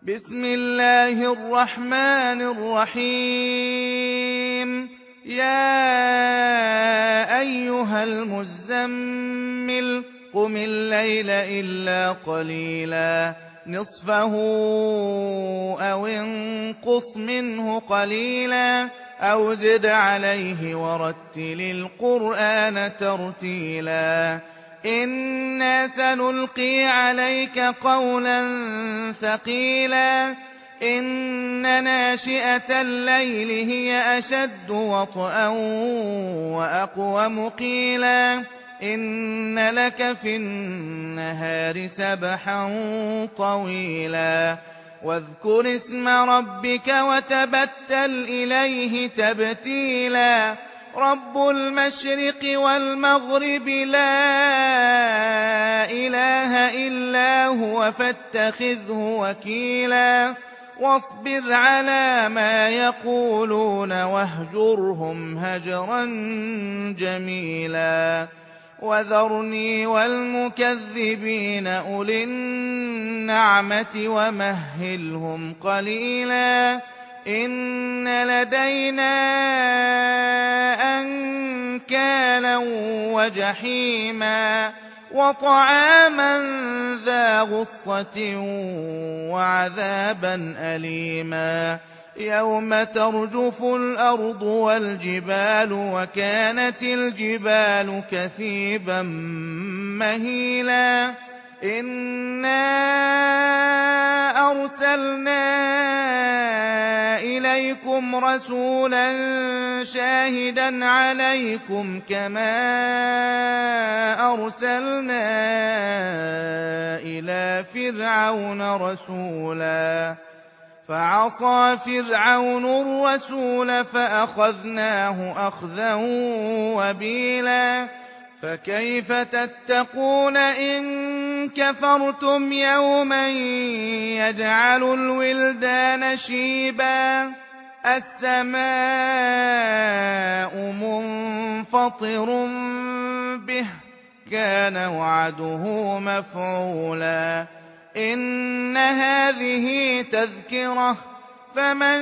بسم الله الرحمن الرحيم يا أيها المزمل قم الليل إلا قليلا نصفه أو انقص منه قليلا أو زد عليه ورتل القرآن ترتيلا إنا سنلقي عليك قولا ثقيلا إن ناشئة الليل هي أشد وطئا وأقوم قيلا إن لك في النهار سبحا طويلا واذكر اسم ربك وتبتل إليه تبتيلا رب المشرق والمغرب لا إله إلا هو فاتخذه وكيلا واصبر على ما يقولون واهجرهم هجرا جميلا وذرني والمكذبين أولي النعمة ومهلهم قليلا إن لدينا أنكالا وجحيما وطعاما ذا غصة وعذابا أليما يوم ترجف الأرض والجبال وكانت الجبال كثيبا مهيلا إنا أرسلنا إليكم رسولا شاهدا عليكم كما أرسلنا إلى فرعون رسولا فعصى فرعون الرسول فأخذناه أخذا وبيلا فكيف تتقون إن كفرتم يوما يجعل الولدان شيبا السماء منفطر به كان وعده مفعولا إن هذه تذكرة فمن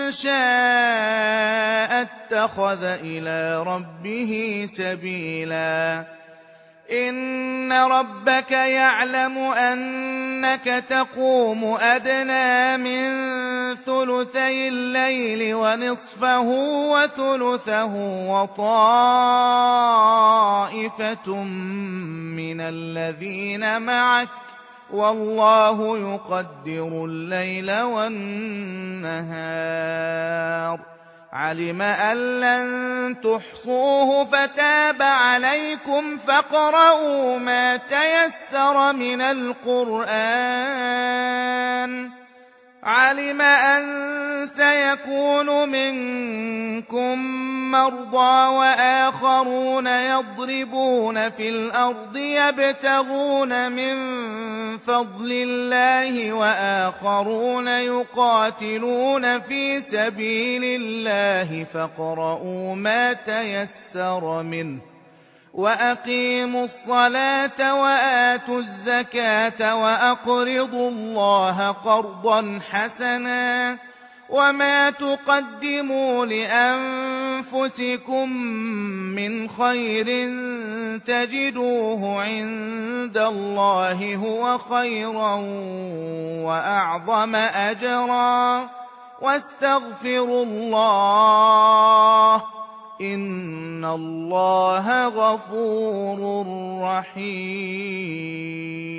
شاء اتخذ إلى ربه سبيلا إن ربك يعلم أنك تقوم أدنى من ثلثي الليل ونصفه وثلثه وطائفة من الذين معك والله يقدر الليل والنهار علم أن لن تحصوه فتاب عليكم فاقرؤوا ما تيسر من القرآن علم أن سيكون منكم مرضى وآخرون يضربون في الأرض يبتغون من فضل الله وآخرون يقاتلون في سبيل الله فاقرؤوا ما تيسر منه وأقيموا الصلاة وآتوا الزكاة وأقرضوا الله قرضا حسنا وما تقدموا لأنفسكم من خير تجدوه عند الله هو خيرا وأعظم أجرا واستغفروا الله إن الله غفور رحيم